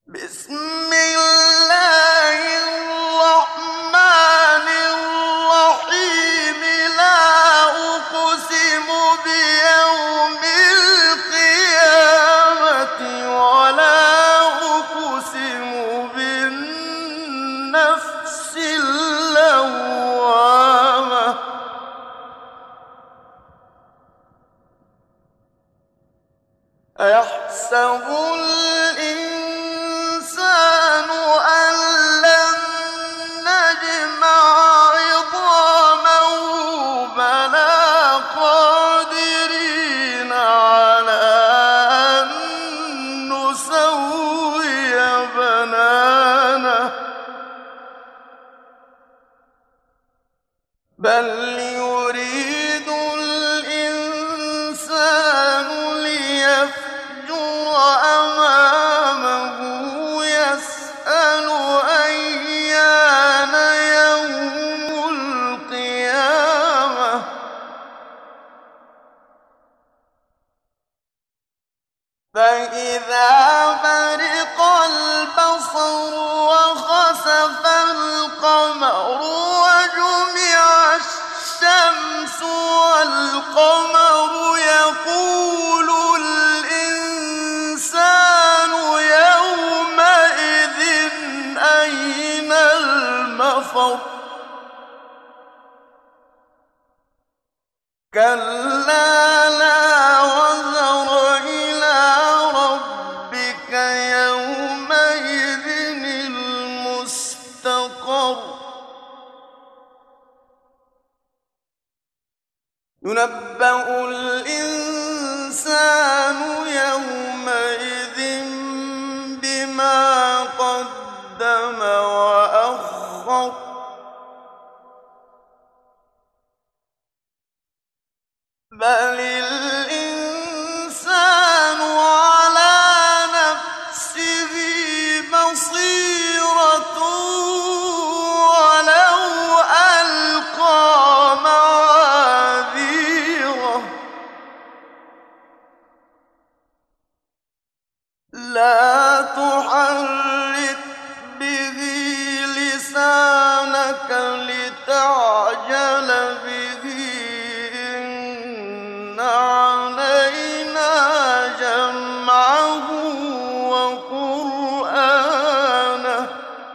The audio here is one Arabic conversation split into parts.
بسم الله الرحمن الرحيم لا أقسم بيوم القيامة ولا أقسم بالنفس اللوامة أيحسب الإنسان أن لن نجمع عظامه بلى قادرين على أن نسوي بنانه بل يريد الإنسان ليفجر أمامه يسأل أيان يوم القيامة فإذا برق البصر وخسف القمر وجمع الشمس والقمر يقول الإنسان يومئذ أين المفر كلا لا وزر إلى ربك يومئذ المستقر ينبأ الإنسان يومئذ بما قدم وأخر بل الإنسان على نفسه بصيرة ولو ألقى معاذيره لا تحرك به لسانك لتعجل به إن علينا جمعه وقرآنه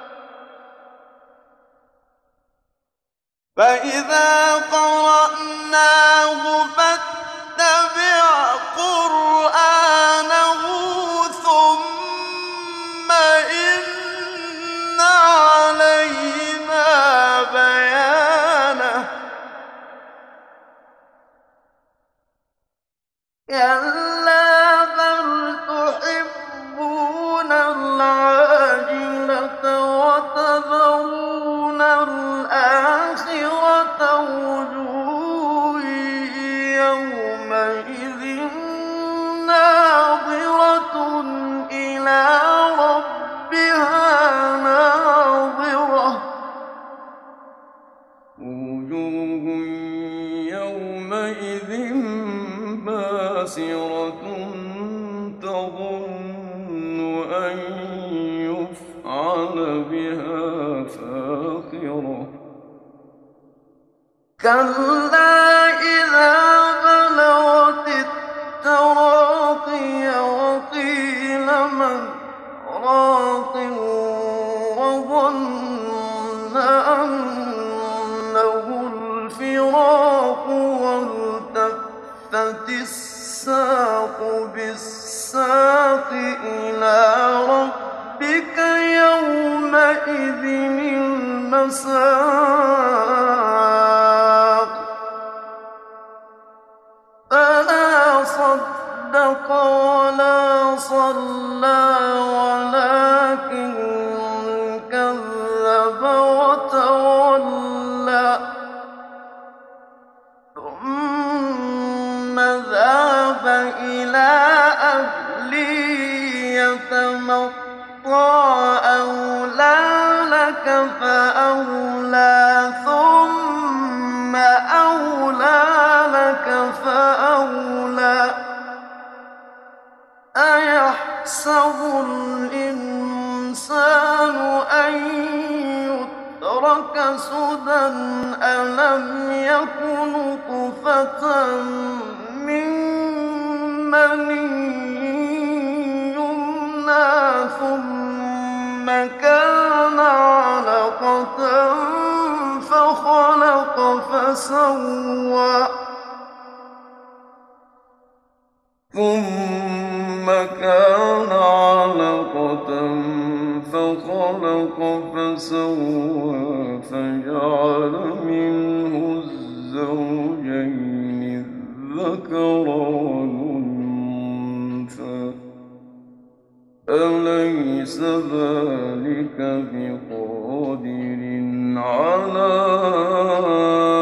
فإذا قرأناه فاتبع قرآنه ثم إن علينا بيانه كلا بل تحبون العاجلة وتذرون الآخرة وجوه يومئذ ناظرة إلى ربها ناظرة وجوه يومئذ باسرة تظن أن يفعل بها فاقرة كلا إذا بلغت التراقي وقيل من راق وظن أنه الفراق والتفت الساق بالساق إلى ربك يومئذ المساق فلا صدق ولا صلى ولكن كذب وتولى ثم ذهب إلى أهله يتمطى أولى لك فأولى ثم أولى لك فأولى أيحسب الإنسان ترك سدى ألم يك نطفة من مني يمنى ثم كان علقة فخلق فسوى ثم كان علقة فخلق فسوى فجعل منه الزوجين الذكر والأنثى أليس ذلك بقادر على